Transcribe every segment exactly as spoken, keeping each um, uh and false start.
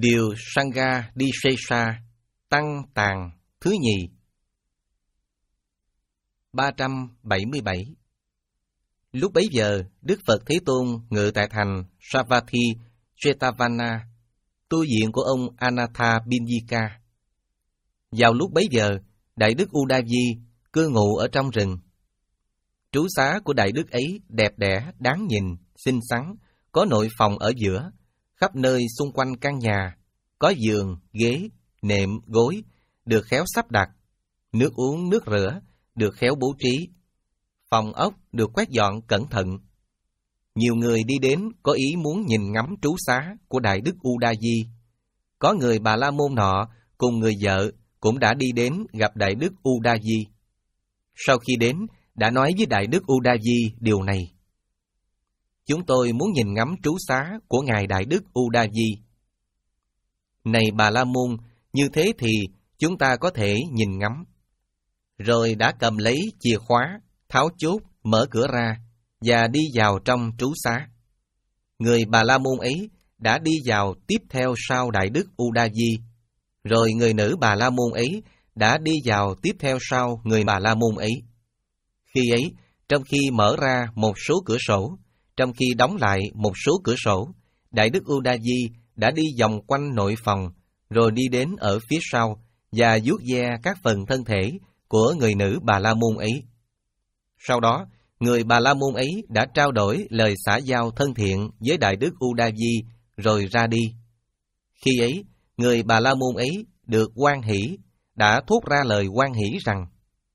Điều Sangha Disesa Tăng Tàng thứ nhì. ba trăm bảy mươi bảy. Lúc bấy giờ, Đức Phật Thế Tôn ngự tại thành Savatthi Jetavana, tu viện của ông Anathapindika. Vào lúc bấy giờ, Đại Đức Udayi cư ngụ ở trong rừng. Trú xá của Đại Đức ấy đẹp đẽ, đáng nhìn, xinh xắn, có nội phòng ở giữa, khắp nơi xung quanh căn nhà, có giường, ghế, nệm, gối, được khéo sắp đặt, nước uống, nước rửa, được khéo bố trí, phòng ốc được quét dọn cẩn thận. Nhiều người đi đến có ý muốn nhìn ngắm trú xá của Đại Đức Udayi. Có người Bà La Môn nọ cùng người vợ cũng đã đi đến gặp Đại Đức Udayi. Sau khi đến, đã nói với Đại Đức Udayi điều này: chúng tôi muốn nhìn ngắm trú xá của Ngài Đại Đức Udayi. Này Bà La Môn, như thế thì chúng ta có thể nhìn ngắm. Rồi đã cầm lấy chìa khóa, tháo chốt, mở cửa ra, và đi vào trong trú xá. Người Bà La Môn ấy đã đi vào tiếp theo sau Đại Đức Udayi. Rồi người nữ Bà La Môn ấy đã đi vào tiếp theo sau người Bà La Môn ấy. Khi ấy, trong khi mở ra một số cửa sổ, trong khi đóng lại một số cửa sổ, Đại Đức Udayi đã đi vòng quanh nội phòng, rồi đi đến ở phía sau và vuốt ve các phần thân thể của người nữ Bà La Môn ấy. Sau đó, người Bà La Môn ấy đã trao đổi lời xã giao thân thiện với Đại Đức Udayi rồi ra đi. Khi ấy, người Bà La Môn ấy được hoan hỷ, đã thốt ra lời hoan hỷ rằng: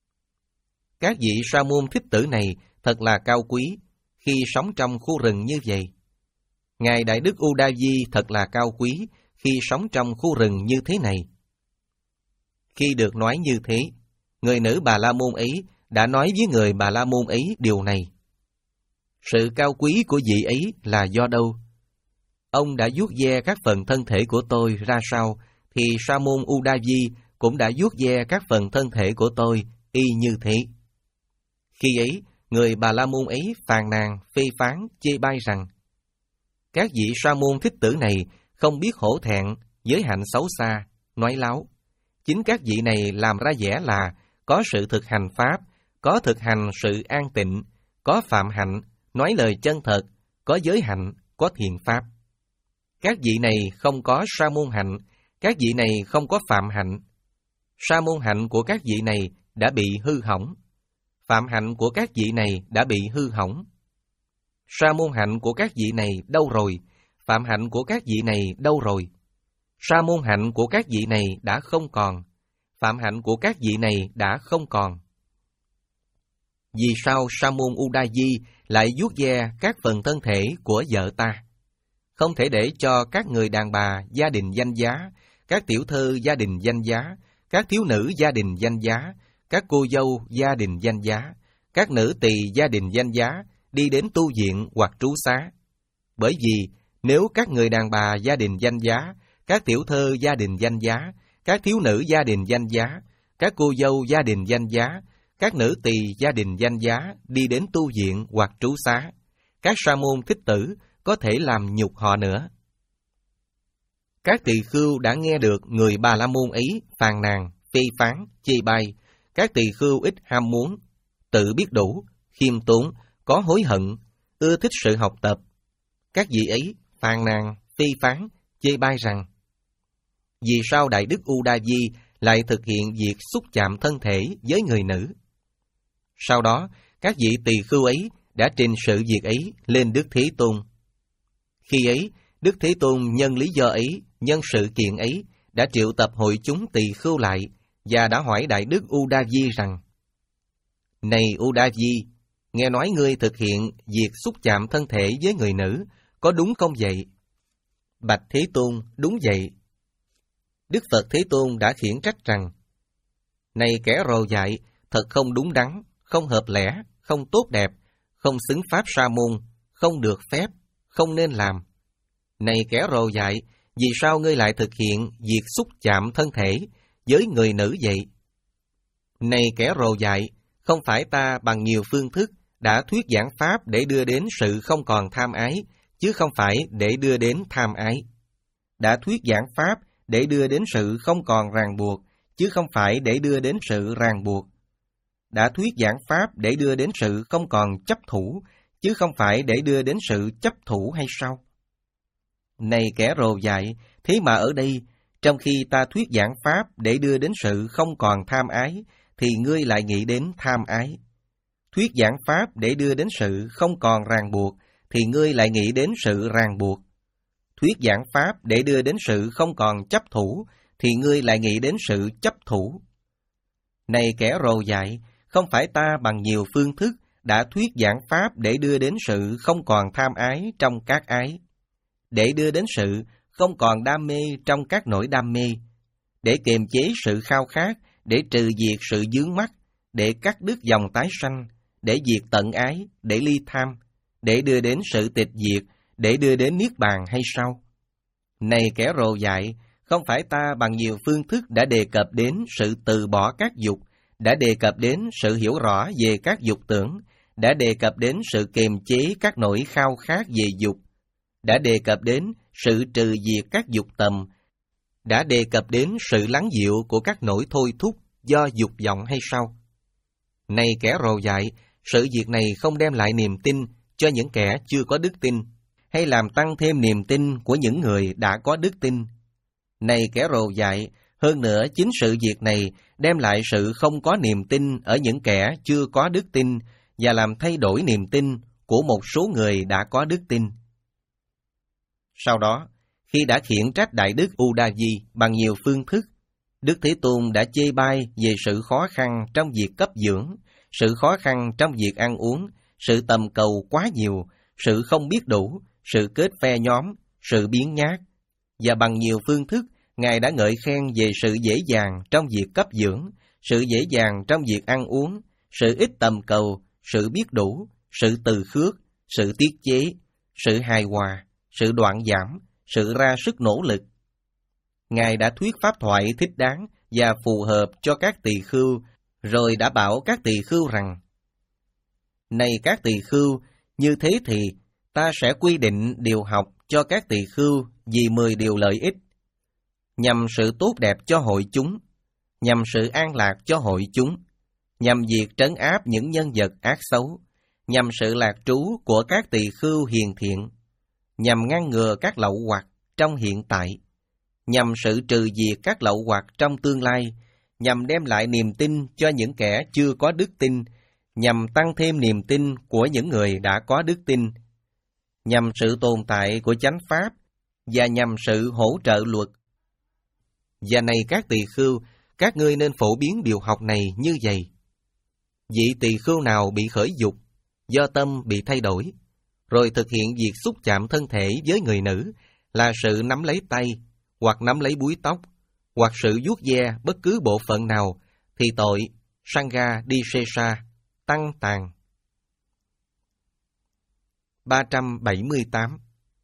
các vị sa môn thích tử này thật là cao quý khi sống trong khu rừng như vậy. Ngài Đại Đức Udayi thật là cao quý khi sống trong khu rừng như thế này. Khi được nói như thế, người nữ Bà La Môn ấy đã nói với người Bà La Môn ấy điều này: sự cao quý của vị ấy là do đâu? Ông đã vuốt ve các phần thân thể của tôi ra sao, thì sa môn Udayi cũng đã vuốt ve các phần thân thể của tôi y như thế. Khi ấy, người Bà La Môn ấy phàn nàn, phê phán, chê bai rằng: các vị sa môn thích tử này không biết hổ thẹn, giới hạnh xấu xa, nói láo. Chính các vị này làm ra vẻ là có sự thực hành pháp, có thực hành sự an tịnh, có phạm hạnh, nói lời chân thật, có giới hạnh, có thiền pháp. Các vị này không có sa môn hạnh, các vị này không có phạm hạnh. Sa môn hạnh của các vị này đã bị hư hỏng. Phạm hạnh của các vị này đã bị hư hỏng. Sa môn hạnh của các vị này đâu rồi? Phạm hạnh của các vị này đâu rồi? Sa môn hạnh của các vị này đã không còn. Phạm hạnh của các vị này đã không còn. Vì sao sa môn Udayi lại vuốt ve các phần thân thể của vợ ta? Không thể để cho các người đàn bà gia đình danh giá, các tiểu thư gia đình danh giá, các thiếu nữ gia đình danh giá, các cô dâu gia đình danh giá, các nữ tỳ gia đình danh giá đi đến tu viện hoặc trú xá. Bởi vì nếu các người đàn bà gia đình danh giá, các tiểu thơ gia đình danh giá, các thiếu nữ gia đình danh giá, các cô dâu gia đình danh giá, các nữ tỳ gia đình danh giá đi đến tu viện hoặc trú xá, các sa môn thích tử có thể làm nhục họ nữa. Các tỳ khưu đã nghe được người Bà La Môn ấy phàn nàn, phê phán, chê bai. Các tỳ khưu ít ham muốn, tự biết đủ, khiêm tốn, có hối hận, ưa thích sự học tập. Các vị ấy phàn nàn, phê phán, chê bai rằng: vì sao Đại Đức Udayi lại thực hiện việc xúc chạm thân thể với người nữ? Sau đó, các vị tỳ khưu ấy đã trình sự việc ấy lên Đức Thế Tôn. Khi ấy, Đức Thế Tôn nhân lý do ấy, nhân sự kiện ấy, đã triệu tập hội chúng tỳ khưu lại và đã hỏi Đại Đức Udayi rằng: này Udayi, nghe nói ngươi thực hiện việc xúc chạm thân thể với người nữ, có đúng không vậy? Bạch Thế Tôn, đúng vậy. Đức Phật Thế Tôn đã khiển trách rằng: này kẻ rồ dại, thật không đúng đắn, không hợp lẽ, không tốt đẹp, không xứng pháp sa môn, không được phép, không nên làm. Này kẻ rồ dại, vì sao ngươi lại thực hiện việc xúc chạm thân thể với người nữ vậy? Này kẻ rồ dại, không phải ta bằng nhiều phương thức đã thuyết giảng pháp để đưa đến sự không còn tham ái, chứ không phải để đưa đến tham ái. đã thuyết giảng Pháp để đưa đến sự không còn ràng buộc, chứ không phải để đưa đến sự ràng buộc. Đã thuyết giảng Pháp để đưa đến sự không còn chấp thủ, chứ không phải để đưa đến sự chấp thủ hay sao? Này kẻ rồ dại, thế mà ở đây, trong khi ta thuyết giảng Pháp để đưa đến sự không còn tham ái, thì ngươi lại nghĩ đến tham ái. Thuyết giảng Pháp để đưa đến sự không còn ràng buộc, thì ngươi lại nghĩ đến sự ràng buộc. Thuyết giảng Pháp để đưa đến sự không còn chấp thủ, thì ngươi lại nghĩ đến sự chấp thủ. Này kẻ rồ dại, không phải ta bằng nhiều phương thức đã thuyết giảng Pháp để đưa đến sự không còn tham ái trong các ái, để đưa đến sự không còn đam mê trong các nỗi đam mê, để kiềm chế sự khao khát, để trừ diệt sự vướng mắc, để cắt đứt dòng tái sanh, để diệt tận ái, để ly tham, để đưa đến sự tịch diệt, để đưa đến niết bàn hay sao? Này kẻ rồ dại, không phải ta bằng nhiều phương thức đã đề cập đến sự từ bỏ các dục, đã đề cập đến sự hiểu rõ về các dục tưởng, đã đề cập đến sự kiềm chế các nỗi khao khát về dục, đã đề cập đến sự trừ diệt các dục tầm, đã đề cập đến sự lắng dịu của các nỗi thôi thúc do dục vọng hay sao? Này kẻ rồ dại, sự việc này không đem lại niềm tin cho những kẻ chưa có đức tin, hay làm tăng thêm niềm tin của những người đã có đức tin. Này kẻ rồ dại, hơn nữa chính sự việc này đem lại sự không có niềm tin ở những kẻ chưa có đức tin và làm thay đổi niềm tin của một số người đã có đức tin. Sau đó, khi đã khiển trách Đại Đức Udayi bằng nhiều phương thức, Đức Thế Tôn đã chê bai về sự khó khăn trong việc cấp dưỡng, sự khó khăn trong việc ăn uống, sự tầm cầu quá nhiều, sự không biết đủ, sự kết phe nhóm, sự biếng nhác, và bằng nhiều phương thức, Ngài đã ngợi khen về sự dễ dàng trong việc cấp dưỡng, sự dễ dàng trong việc ăn uống, sự ít tầm cầu, sự biết đủ, sự từ khước, sự tiết chế, sự hài hòa, sự đoạn giảm, sự ra sức nỗ lực. Ngài đã thuyết pháp thoại thích đáng và phù hợp cho các tỳ khưu, rồi đã bảo các tỳ khưu rằng: Này các tỳ khưu, như thế thì ta sẽ quy định điều học cho các tỳ khưu vì mười điều lợi ích, nhằm sự tốt đẹp cho hội chúng, nhằm sự an lạc cho hội chúng, nhằm việc trấn áp những nhân vật ác xấu, nhằm sự lạc trú của các tỳ khưu hiền thiện, nhằm ngăn ngừa các lậu hoặc trong hiện tại, nhằm sự trừ diệt các lậu hoặc trong tương lai, nhằm đem lại niềm tin cho những kẻ chưa có đức tin, nhằm tăng thêm niềm tin của những người đã có đức tin, nhằm sự tồn tại của chánh pháp, và nhằm sự hỗ trợ luật. Và này các tỳ khưu, các ngươi nên phổ biến điều học này như vậy. Vị tỳ khưu nào bị khởi dục, do tâm bị thay đổi, rồi thực hiện việc xúc chạm thân thể với người nữ, là sự nắm lấy tay, hoặc nắm lấy búi tóc, hoặc sự vuốt ve bất cứ bộ phận nào, thì tội Sangha Disesa, tăng tàn. ba trăm bảy mươi tám.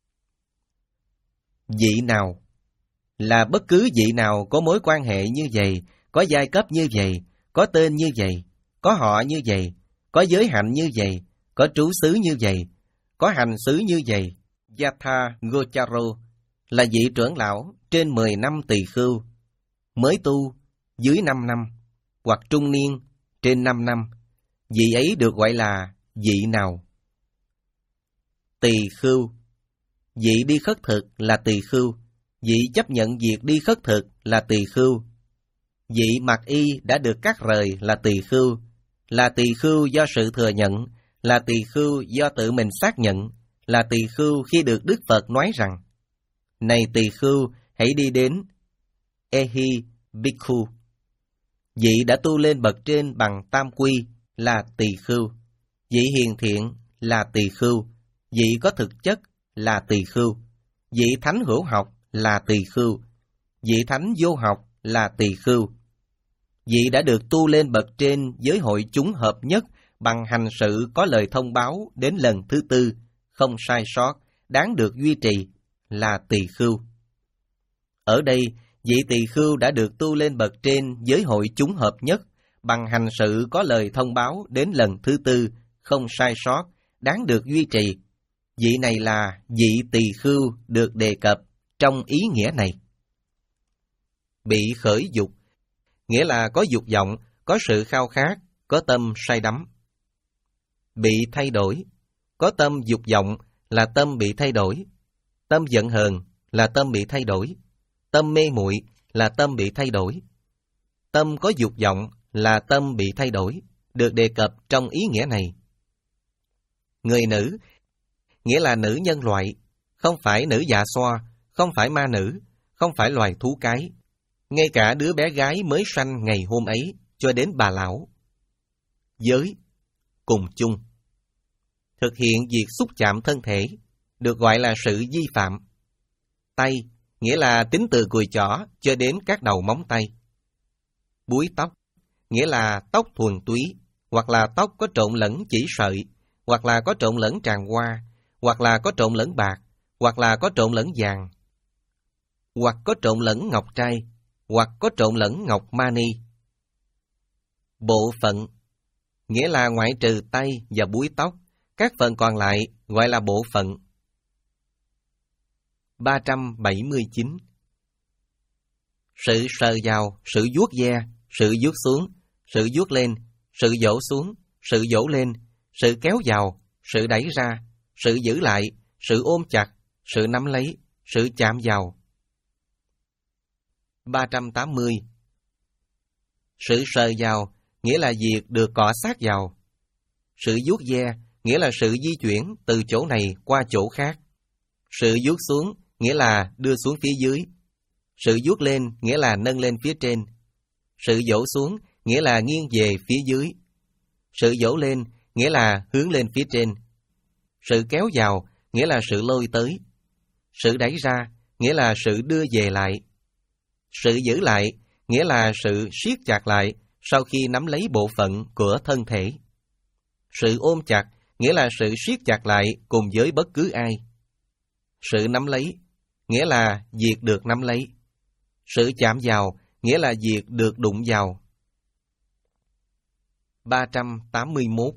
Vị nào là bất cứ vị nào có mối quan hệ như vậy, có giai cấp như vậy, có tên như vậy, có họ như vậy, có giới hạnh như vậy, có trú xứ như vậy, có hành xứ như vậy. Yatha Gocharo là vị trưởng lão trên mười năm tỳ khưu, mới tu dưới năm năm, hoặc trung niên trên năm năm. Vị ấy được gọi là vị nào? Tỳ khưu. Vị đi khất thực là tỳ khưu. Vị chấp nhận việc đi khất thực là tỳ khưu. Vị mặc y đã được cắt rời là tỳ khưu. Là tỳ khưu do sự thừa nhận, là tỳ khưu do tự mình xác nhận, là tỳ khưu khi được Đức Phật nói rằng: Này tỳ khưu, hãy đi đến Ehi Bhikkhu. Vị đã tu lên bậc trên bằng tam quy là tỳ khưu. Vị hiền thiện là tỳ khưu. Vị có thực chất là tỳ khưu. Vị thánh hữu học là tỳ khưu. Vị thánh vô học là tỳ khưu. Vị đã được tu lên bậc trên với hội chúng hợp nhất bằng hành sự có lời thông báo đến lần thứ tư, không sai sót, đáng được duy trì, là tỳ khưu. Ở đây, vị tỳ khưu đã được tu lên bậc trên với hội chúng hợp nhất bằng hành sự có lời thông báo đến lần thứ tư, không sai sót, đáng được duy trì. Vị này là vị tỳ khưu được đề cập trong trong ý nghĩa này. Bị khởi dục, nghĩa là có dục vọng, có sự khao khát, có tâm say đắm. Bị thay đổi, có tâm dục vọng là tâm bị thay đổi. Tâm giận hờn là tâm bị thay đổi. Tâm mê muội là tâm bị thay đổi. Tâm có dục vọng là tâm bị thay đổi, được đề cập trong ý nghĩa này. Người nữ, nghĩa là nữ nhân loại, không phải nữ dạ xoa, không phải ma nữ, không phải loài thú cái. Ngay cả đứa bé gái mới sanh ngày hôm ấy, cho đến bà lão. Giới, cùng chung. Thực hiện việc xúc chạm thân thể, được gọi là sự vi phạm. Tay, nghĩa là tính từ cùi chỏ cho đến các đầu móng tay. Búi tóc, nghĩa là tóc thuần túy, hoặc là tóc có trộn lẫn chỉ sợi, hoặc là có trộn lẫn tràng hoa, hoặc là có trộn lẫn bạc, hoặc là có trộn lẫn vàng, hoặc có trộn lẫn ngọc trai, hoặc có trộn lẫn ngọc mani. Bộ phận, nghĩa là ngoại trừ tay và búi tóc, các phần còn lại gọi là bộ phận. ba trăm bảy mươi chín. Sự sờ vào, sự vuốt ve, sự vuốt xuống, sự vuốt lên, sự vỗ xuống, sự vỗ lên, sự kéo vào, sự đẩy ra, sự giữ lại, sự ôm chặt, sự nắm lấy, sự chạm vào. ba trăm tám mươi. Sự sờ vào, nghĩa là việc được cọ sát vào. Sự vuốt ve, nghĩa là sự di chuyển từ chỗ này qua chỗ khác. Sự vuốt xuống, nghĩa là đưa xuống phía dưới. Sự vuốt lên, nghĩa là nâng lên phía trên. Sự vỗ xuống, nghĩa là nghiêng về phía dưới. Sự vỗ lên, nghĩa là hướng lên phía trên. Sự kéo vào, nghĩa là sự lôi tới. Sự đẩy ra, nghĩa là sự đưa về lại. Sự giữ lại, nghĩa là sự siết chặt lại sau khi nắm lấy bộ phận của thân thể. Sự ôm chặt, nghĩa là sự siết chặt lại cùng với bất cứ ai. Sự nắm lấy, nghĩa là việc được nắm lấy. Sự chạm vào, nghĩa là việc được đụng vào. ba trăm tám mươi mốt.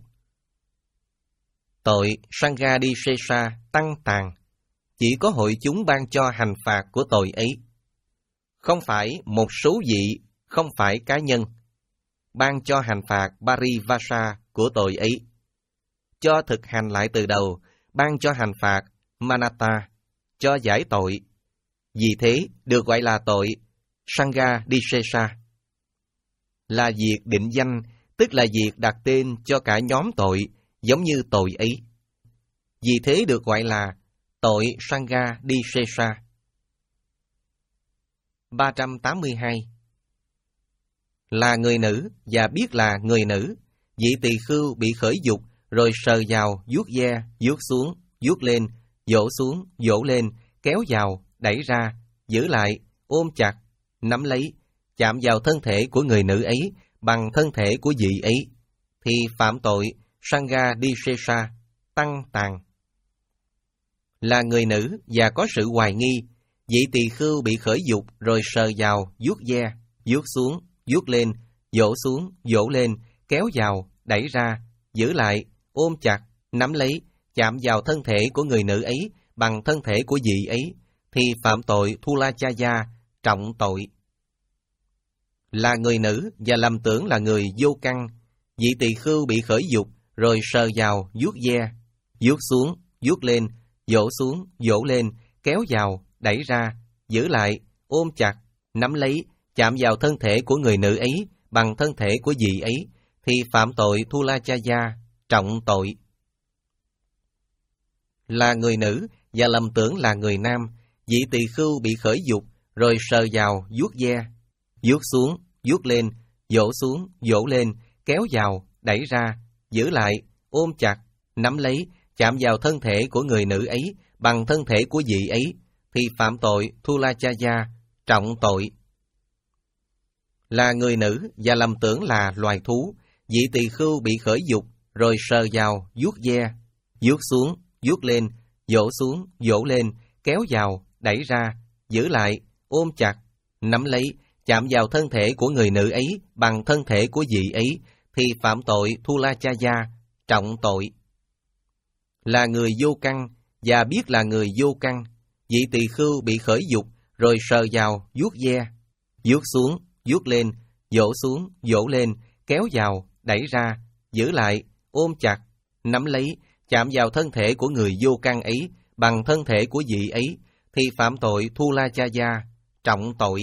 Tội Sanghadisesa tăng tàn, chỉ có hội chúng ban cho hành phạt của tội ấy. Không phải một số vị, không phải cá nhân, ban cho hành phạt Parivasa của tội ấy. Cho thực hành lại từ đầu, ban cho hành phạt Manata, cho giải tội. Vì thế được gọi là tội Sanghadisesa. Là việc định danh, tức là việc đặt tên cho cả nhóm tội giống như tội ấy. Vì thế được gọi là tội Sanghadisesa. ba trăm tám mươi hai. Là người nữ và biết là người nữ, vị tỳ khưu bị khởi dục rồi sờ vào, vuốt ve, vuốt xuống, vuốt lên, vỗ xuống, vỗ lên, kéo vào, đẩy ra, giữ lại, ôm chặt, nắm lấy, chạm vào thân thể của người nữ ấy bằng thân thể của vị ấy, thì phạm tội Sanghadisesa, tăng tàn. Là người nữ và có sự hoài nghi, vị tỳ khưu bị khởi dục rồi sờ vào, vuốt ve, vuốt xuống, vuốt lên, vỗ xuống, vỗ lên, kéo vào, đẩy ra, giữ lại, ôm chặt, nắm lấy, chạm vào thân thể của người nữ ấy bằng thân thể của vị ấy, thì phạm tội Thulachaya, trọng tội. Là người nữ và lầm tưởng là người vô căn, vị tỳ khưu bị khởi dục rồi sờ vào, vuốt ve, vuốt xuống, vuốt lên, vỗ xuống, vỗ lên, kéo vào, đẩy ra, giữ lại, ôm chặt, nắm lấy, chạm vào thân thể của người nữ ấy bằng thân thể của vị ấy, thì phạm tội Thulachaya, trọng tội. Là người nữ và lầm tưởng là người nam, vị tỳ khưu bị khởi dục rồi sờ vào, vuốt ve, vuốt xuống, vuốt lên, vỗ xuống, vỗ lên, kéo vào, đẩy ra, giữ lại, ôm chặt, nắm lấy, chạm vào thân thể của người nữ ấy bằng thân thể của vị ấy, thì phạm tội Thulachaya, trọng tội. Là người nữ và lầm tưởng là loài thú, vị tỳ khưu bị khởi dục rồi sờ vào, vuốt ve, vuốt xuống, vuốt lên, vỗ xuống, vỗ lên, kéo vào, đẩy ra, giữ lại, ôm chặt, nắm lấy, chạm vào thân thể của người nữ ấy bằng thân thể của vị ấy, thì phạm tội Thulachaya, trọng tội. Là người vô căn và biết là người vô căn, vị tỳ khưu bị khởi dục, rồi sờ vào, vuốt ve, vuốt xuống, vuốt lên, vỗ xuống, vỗ lên, kéo vào, đẩy ra, giữ lại, ôm chặt, nắm lấy, chạm vào thân thể của người vô căn ấy bằng thân thể của vị ấy, thì phạm tội Thulajaya, trọng tội.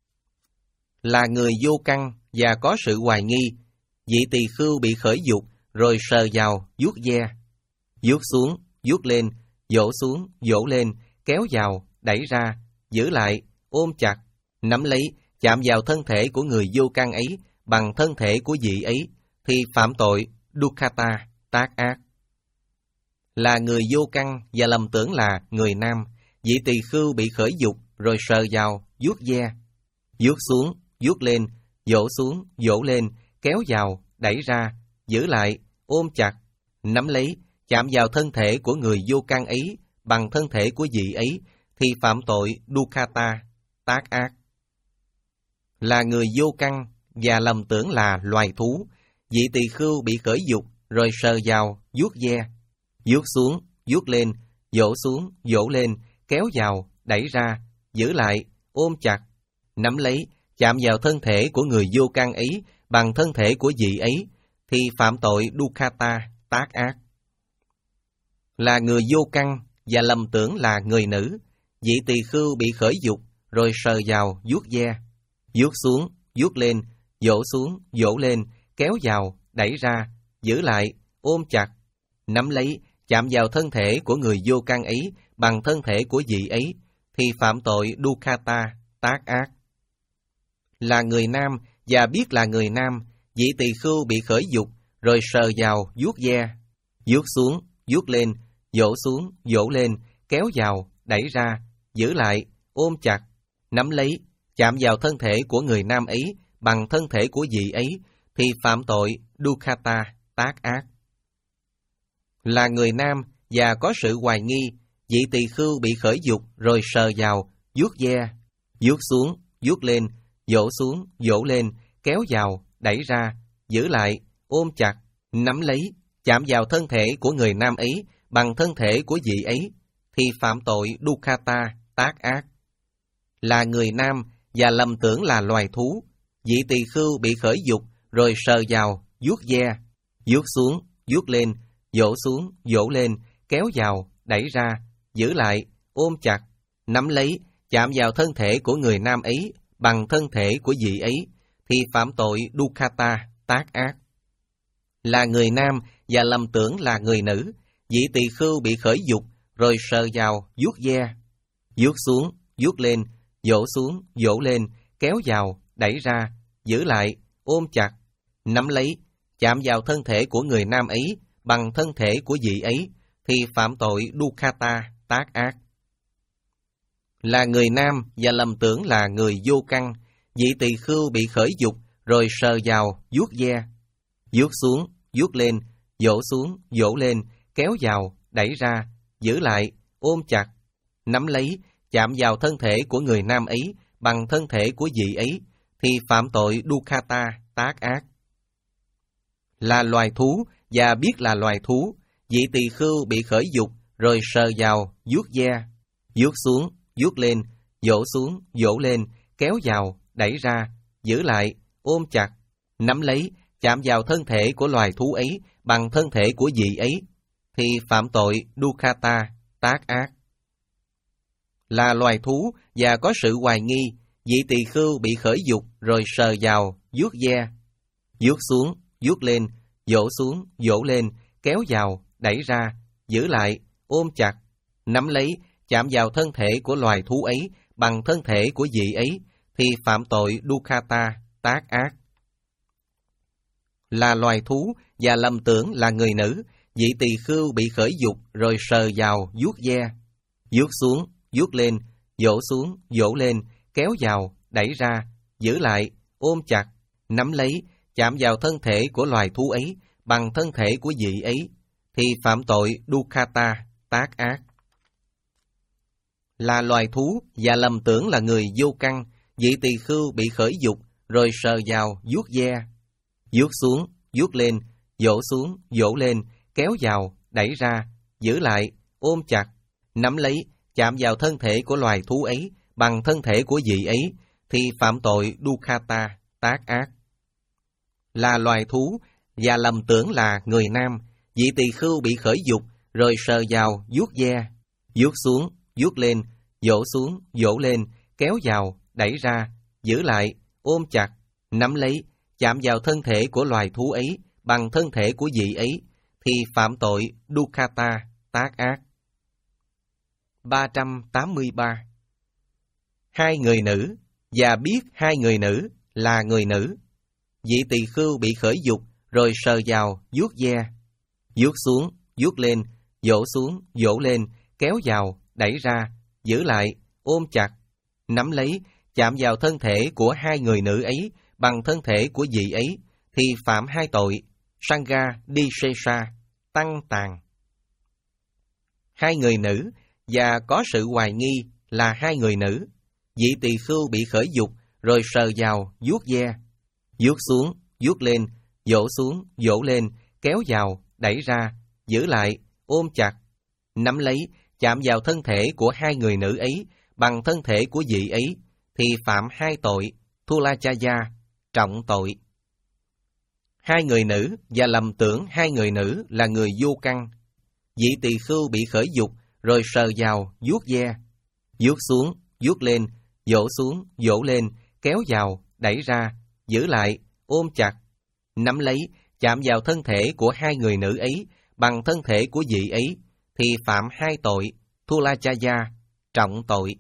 Là người vô căn và có sự hoài nghi, vị tỳ khưu bị khởi dục, rồi sờ vào, vuốt ve, vuốt xuống, vuốt lên, vỗ xuống, vỗ lên, kéo vào, đẩy ra, giữ lại, ôm chặt, nắm lấy, chạm vào thân thể của người vô căn ấy bằng thân thể của vị ấy, thì phạm tội Dukkata, tác ác. Là người vô căn và lầm tưởng là người nam, vị tỳ khưu bị khởi dục, rồi sờ vào, vuốt ve, vuốt xuống, vuốt lên, vỗ xuống, vỗ lên, kéo vào, đẩy ra, giữ lại, ôm chặt, nắm lấy, chạm vào thân thể của người vô căn ấy bằng thân thể của vị ấy, thì phạm tội Dukkata, tác ác. Là người vô căn và lầm tưởng là loài thú, vị tỳ khưu bị khởi dục, rồi sờ vào, vuốt ve, vuốt xuống, vuốt lên, vỗ xuống, vỗ lên, kéo vào, đẩy ra, giữ lại, ôm chặt, nắm lấy, chạm vào thân thể của người vô căn ấy bằng thân thể của vị ấy, thì phạm tội Dukkata, tác ác. Là người vô căn và lầm tưởng là người nữ, vị tỳ khưu bị khởi dục, rồi sờ vào, vuốt ve, vuốt xuống, vuốt lên, vỗ xuống, vỗ lên, kéo vào, đẩy ra, giữ lại, ôm chặt, nắm lấy, chạm vào thân thể của người vô căn ấy bằng thân thể của vị ấy, thì phạm tội Dukkata, tác ác. Là người nam và biết là người nam, vị tỳ khưu bị khởi dục, rồi sờ vào, vuốt ve, vuốt xuống, vuốt lên, vỗ xuống, vỗ lên, kéo vào, đẩy ra, giữ lại, ôm chặt, nắm lấy, chạm vào thân thể của người nam ấy bằng thân thể của vị ấy, thì phạm tội Dukkata, tác ác. Là người nam và có sự hoài nghi, vị tỳ khưu bị khởi dục, rồi sờ vào, vuốt ve, vuốt xuống, vuốt lên, vỗ xuống, vỗ lên, kéo vào, đẩy ra, giữ lại, ôm chặt, nắm lấy, chạm vào thân thể của người nam ấy bằng thân thể của vị ấy, thì phạm tội Dukkata, tác ác. Là người nam và lầm tưởng là loài thú, vị tỳ khưu bị khởi dục, rồi sờ vào, vuốt ve, vuốt xuống, vuốt lên, vỗ xuống, vỗ lên, kéo vào, đẩy ra, giữ lại, ôm chặt, nắm lấy, chạm vào thân thể của người nam ấy bằng thân thể của vị ấy, thì phạm tội Dukkata, tác ác. Là người nam và lầm tưởng là người nữ, vị tỳ khưu bị khởi dục, rồi sờ vào, vuốt ve, vuốt xuống, vuốt lên, vỗ xuống, vỗ lên, kéo vào, đẩy ra, giữ lại, ôm chặt, nắm lấy, chạm vào thân thể của người nam ấy bằng thân thể của vị ấy, thì phạm tội Dukkata, tác ác. Là người nam và lầm tưởng là người vô căn, vị tỳ khưu bị khởi dục, rồi sờ vào, vuốt ve, vuốt xuống, vuốt lên, vỗ xuống, vỗ lên, kéo vào, đẩy ra, giữ lại, ôm chặt, nắm lấy, chạm vào thân thể của người nam ấy bằng thân thể của vị ấy, thì phạm tội Dukkata, tác ác. Là loài thú và biết là loài thú, vị tỳ khưu bị khởi dục, rồi sờ vào, vuốt ve, vuốt xuống, vuốt lên, vỗ xuống, vỗ lên, kéo vào, đẩy ra, giữ lại, ôm chặt, nắm lấy, chạm vào thân thể của loài thú ấy bằng thân thể của vị ấy, thì phạm tội Dukkata, tác ác. Là loài thú và có sự hoài nghi, vị tỳ khưu bị khởi dục, rồi sờ vào, vuốt ve, vuốt xuống, vuốt lên, vỗ xuống, vỗ lên, kéo vào, đẩy ra, giữ lại, ôm chặt, nắm lấy, chạm vào thân thể của loài thú ấy bằng thân thể của vị ấy, thì phạm tội Dukkata, tác ác. Là loài thú và lầm tưởng là người nữ, vị tỳ khưu bị khởi dục, rồi sờ vào, vuốt ve, vuốt xuống, vuốt lên, vỗ xuống, vỗ lên, kéo vào, đẩy ra, giữ lại, ôm chặt, nắm lấy, chạm vào thân thể của loài thú ấy bằng thân thể của vị ấy, thì phạm tội Dukkata, tác ác. Là loài thú và lầm tưởng là người vô căn, vị tỳ khưu bị khởi dục, rồi sờ vào, vuốt ve, vuốt xuống, vuốt lên, vỗ xuống, vỗ lên, kéo vào, đẩy ra, giữ lại, ôm chặt, nắm lấy, chạm vào thân thể của loài thú ấy bằng thân thể của vị ấy, thì phạm tội Dukkata, tác ác. Là loài thú và lầm tưởng là người nam, vị tỳ khưu bị khởi dục, rồi sờ vào, vuốt ve, vuốt xuống, vuốt lên, vỗ xuống, vỗ lên, kéo vào, đẩy ra, giữ lại, ôm chặt, nắm lấy, chạm vào thân thể của loài thú ấy bằng thân thể của vị ấy, thì phạm tội Dukkata, tác ác. ba trăm tám mươi ba. Hai người nữ và biết hai người nữ là người nữ. Vị tỳ khưu bị khởi dục, rồi sờ vào, vuốt ve, vuốt xuống, vuốt lên, vỗ xuống, vỗ lên, kéo vào, đẩy ra, giữ lại, ôm chặt, nắm lấy, chạm vào thân thể của hai người nữ ấy bằng thân thể của vị ấy, thì phạm hai tội Sangha Disesa, tăng tàn. Hai người nữ và có sự hoài nghi là hai người nữ. Vị tỳ khưu bị khởi dục, rồi sờ vào, vuốt ve, vuốt xuống, vuốt lên, vỗ xuống, vỗ lên, kéo vào, đẩy ra, giữ lại, ôm chặt, nắm lấy, chạm vào thân thể của hai người nữ ấy bằng thân thể của vị ấy, thì phạm hai tội Thulachaya, trọng tội. Hai người nữ và lầm tưởng hai người nữ là người vô căn. Vị tỳ khưu bị khởi dục, rồi sờ vào, vuốt ve, vuốt xuống, vuốt lên, vỗ xuống, vỗ lên, kéo vào, đẩy ra, giữ lại, ôm chặt, nắm lấy, chạm vào thân thể của hai người nữ ấy bằng thân thể của vị ấy, thì phạm hai tội Thulachaya, trọng tội.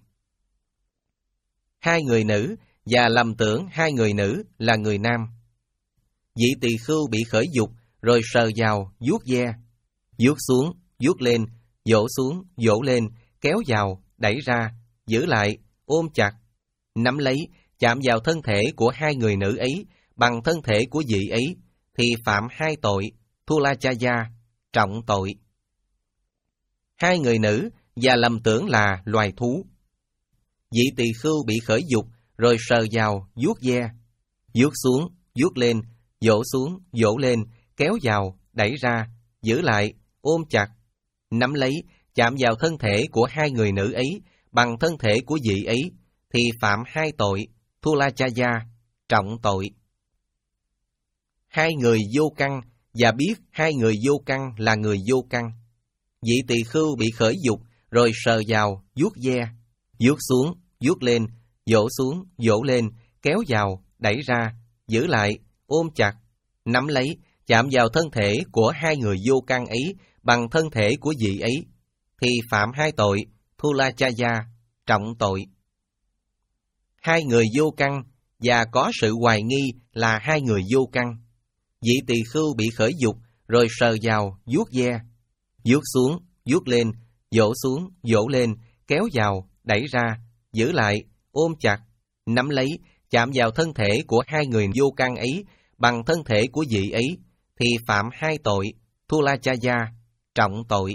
Hai người nữ và lầm tưởng hai người nữ là người nam. Vị tỳ khưu bị khởi dục, rồi sờ vào, vuốt ve, vuốt xuống, vuốt lên, vỗ xuống, vỗ lên, kéo vào, đẩy ra, giữ lại, ôm chặt, nắm lấy, chạm vào thân thể của hai người nữ ấy bằng thân thể của vị ấy, thì phạm hai tội Thulachaya, trọng tội. Hai người nữ và lầm tưởng là loài thú. Vị tỳ khưu bị khởi dục, rồi sờ vào, vuốt ve, vuốt xuống, vuốt lên, vỗ xuống, vỗ lên, kéo vào, đẩy ra, giữ lại, ôm chặt, nắm lấy, chạm vào thân thể của hai người nữ ấy bằng thân thể của vị ấy, thì phạm hai tội Thulachaya, trọng tội. Hai người vô căn và biết hai người vô căn là người vô căn. Vị tỳ khưu bị khởi dục, rồi sờ vào, vuốt ve, vuốt xuống, vuốt lên, vỗ xuống, vỗ lên, kéo vào, đẩy ra, giữ lại, ôm chặt, nắm lấy, chạm vào thân thể của hai người vô căn ấy bằng thân thể của vị ấy, thì phạm hai tội Thulachaya, trọng tội. Hai người vô căn và có sự hoài nghi là hai người vô căn. Vị tỳ khưu bị khởi dục, rồi sờ vào, vuốt ve, vuốt xuống, vuốt lên, vỗ xuống, vỗ lên, kéo vào, đẩy ra, giữ lại, ôm chặt, nắm lấy, chạm vào thân thể của hai người vô căn ấy bằng thân thể của vị ấy, thì phạm hai tội Thulachaya, trọng tội.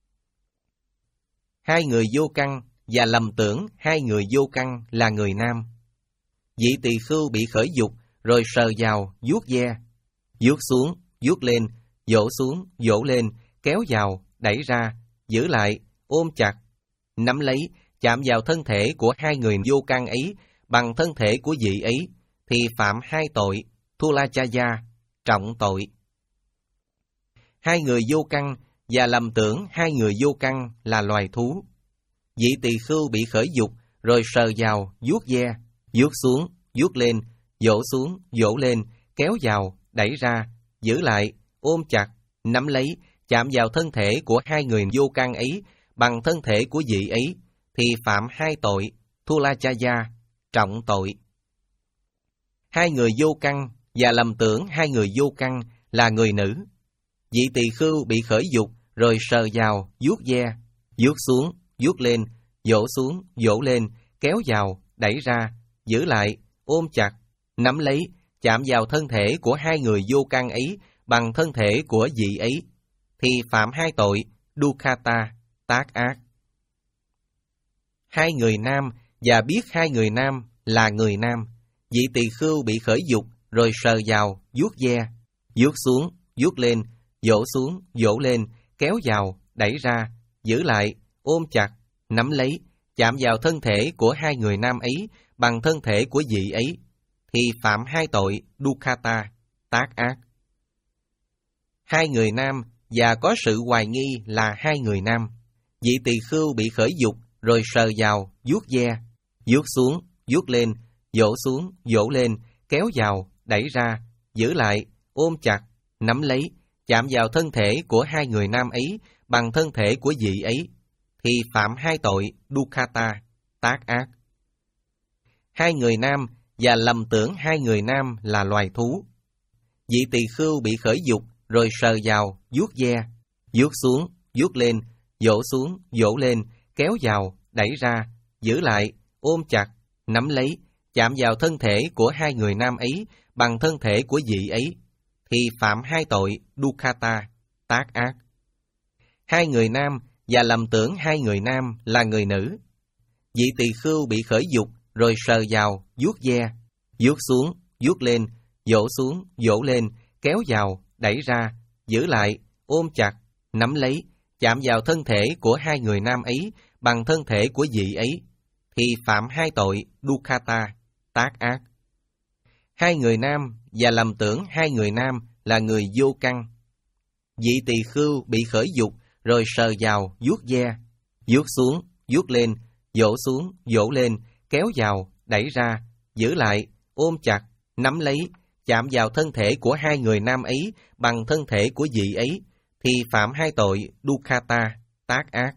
Hai người vô căn và lầm tưởng hai người vô căn là người nam. Vị tỳ khưu bị khởi dục, rồi sờ vào, vuốt ve, vuốt xuống, vuốt lên, vỗ xuống, vỗ lên, kéo vào, đẩy ra, giữ lại, ôm chặt, nắm lấy, chạm vào thân thể của hai người vô căn ấy bằng thân thể của vị ấy, thì phạm hai tội Thulachaya, trọng tội. Hai người vô căn và lầm tưởng hai người vô căn là loài thú. Vị tỳ khưu bị khởi dục, rồi sờ vào, vuốt ve, vuốt xuống, vuốt lên, vỗ xuống, vỗ lên, kéo vào, đẩy ra, giữ lại, ôm chặt, nắm lấy, chạm vào thân thể của hai người vô căn ấy bằng thân thể của vị ấy, thì phạm hai tội Thulachaya, trọng tội. Hai người vô căn và lầm tưởng hai người vô căn là người nữ. Vị tỳ khưu bị khởi dục, rồi sờ vào, vuốt ve, vuốt xuống, vuốt lên, vỗ xuống, vỗ lên, kéo vào, đẩy ra, giữ lại, ôm chặt, nắm lấy, chạm vào thân thể của hai người vô căn ấy bằng thân thể của vị ấy, thì phạm hai tội Dukkata, tác ác. Hai người nam và biết hai người nam là người nam. Vị tỳ khưu bị khởi dục, rồi sờ vào, vuốt ve, vuốt xuống, vuốt lên, vỗ xuống, vỗ lên, kéo vào, đẩy ra, giữ lại, ôm chặt, nắm lấy, chạm vào thân thể của hai người nam ấy bằng thân thể của vị ấy, thì phạm hai tội Dukkata, tác ác. Hai người nam và có sự hoài nghi là hai người nam. Vị tỳ khưu bị khởi dục rồi sờ vào, vuốt ve, vuốt xuống, vuốt lên, vỗ xuống, vỗ lên, kéo vào, đẩy ra, giữ lại, ôm chặt, nắm lấy, chạm vào thân thể của hai người nam ấy bằng thân thể của vị ấy, thì phạm hai tội Dukkata, tác ác. Hai người nam và lầm tưởng hai người nam là loài thú. Vị tỳ khưu bị khởi dục rồi sờ vào, vuốt ve, vuốt xuống, vuốt lên, vỗ xuống, vỗ lên, kéo vào, đẩy ra, giữ lại, ôm chặt, nắm lấy, chạm vào thân thể của hai người nam ấy bằng thân thể của vị ấy, thì phạm hai tội Dukkata, tác ác. Hai người nam và lầm tưởng hai người nam là người nữ. Vị tỳ khưu bị khởi dục rồi sờ vào, vuốt ve, vuốt xuống, vuốt lên, vỗ xuống, vỗ lên, kéo vào, đẩy ra, giữ lại, ôm chặt, nắm lấy, chạm vào thân thể của hai người nam ấy bằng thân thể của vị ấy, thì phạm hai tội Dukkata, tác ác. Hai người nam và lầm tưởng hai người nam là người vô căn. Vị tỳ khưu bị khởi dục rồi sờ vào, vuốt ve, vuốt xuống, vuốt lên, vỗ xuống, vỗ lên, kéo vào, đẩy ra, giữ lại, ôm chặt, nắm lấy, chạm vào thân thể của hai người nam ấy bằng thân thể của vị ấy, thì phạm hai tội Dukkata, tác ác.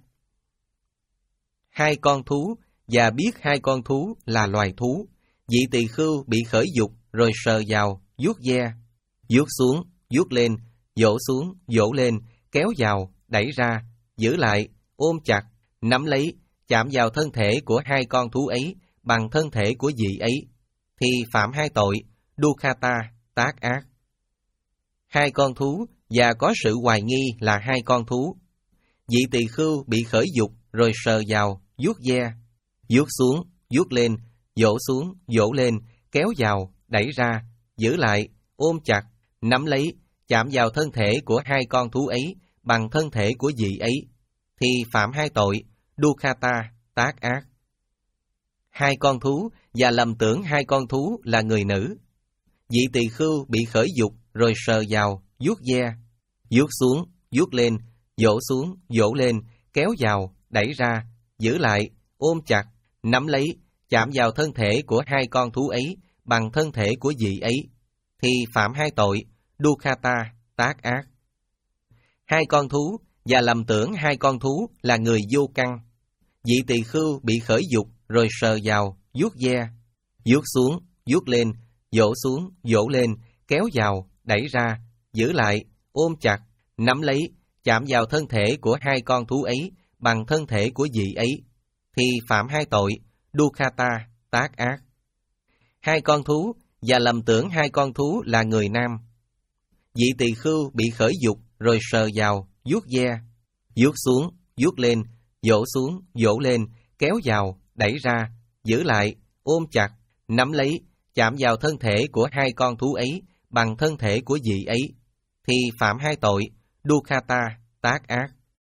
Hai con thú và biết hai con thú là loài thú. Vị tỳ khưu bị khởi dục rồi sờ vào, vuốt ve, vuốt xuống, vuốt lên, vỗ xuống, vỗ lên, kéo vào, đẩy ra, giữ lại, ôm chặt, nắm lấy, chạm vào thân thể của hai con thú ấy bằng thân thể của vị ấy, thì phạm hai tội Dukkata, tác ác. Hai con thú và có sự hoài nghi là hai con thú. Vị tỳ khưu bị khởi dục rồi sờ vào, vuốt ve, vuốt xuống, vuốt lên, vỗ xuống, vỗ lên, kéo vào, đẩy ra, giữ lại, ôm chặt, nắm lấy, chạm vào thân thể của hai con thú ấy bằng thân thể của vị ấy, thì phạm hai tội Dukkata, tác ác. Hai con thú và lầm tưởng hai con thú là người nữ. Vị tỳ khưu bị khởi dục rồi sờ vào, vuốt ve, vuốt xuống, vuốt lên, vỗ xuống, vỗ lên, kéo vào, đẩy ra, giữ lại, ôm chặt, nắm lấy, chạm vào thân thể của hai con thú ấy bằng thân thể của vị ấy, thì phạm hai tội Dukkata, tác ác. Hai con thú và lầm tưởng hai con thú là người vô căn. Vị tỳ khưu bị khởi dục rồi sờ vào, vuốt ve, vuốt xuống, vuốt lên, vỗ xuống, vỗ lên, kéo vào, đẩy ra, giữ lại, ôm chặt, nắm lấy, chạm vào thân thể của hai con thú ấy bằng thân thể của vị ấy, thì phạm hai tội Dukkata, tác ác. Hai con thú và lầm tưởng hai con thú là người nam. Vị tỳ khưu bị khởi dục rồi sờ vào, vuốt ve, vuốt xuống, vuốt lên, vỗ xuống, vỗ lên, kéo vào, đẩy ra, giữ lại, ôm chặt, nắm lấy, chạm vào thân thể của hai con thú ấy bằng thân thể của vị ấy, thì phạm hai tội Dukkata, tác ác.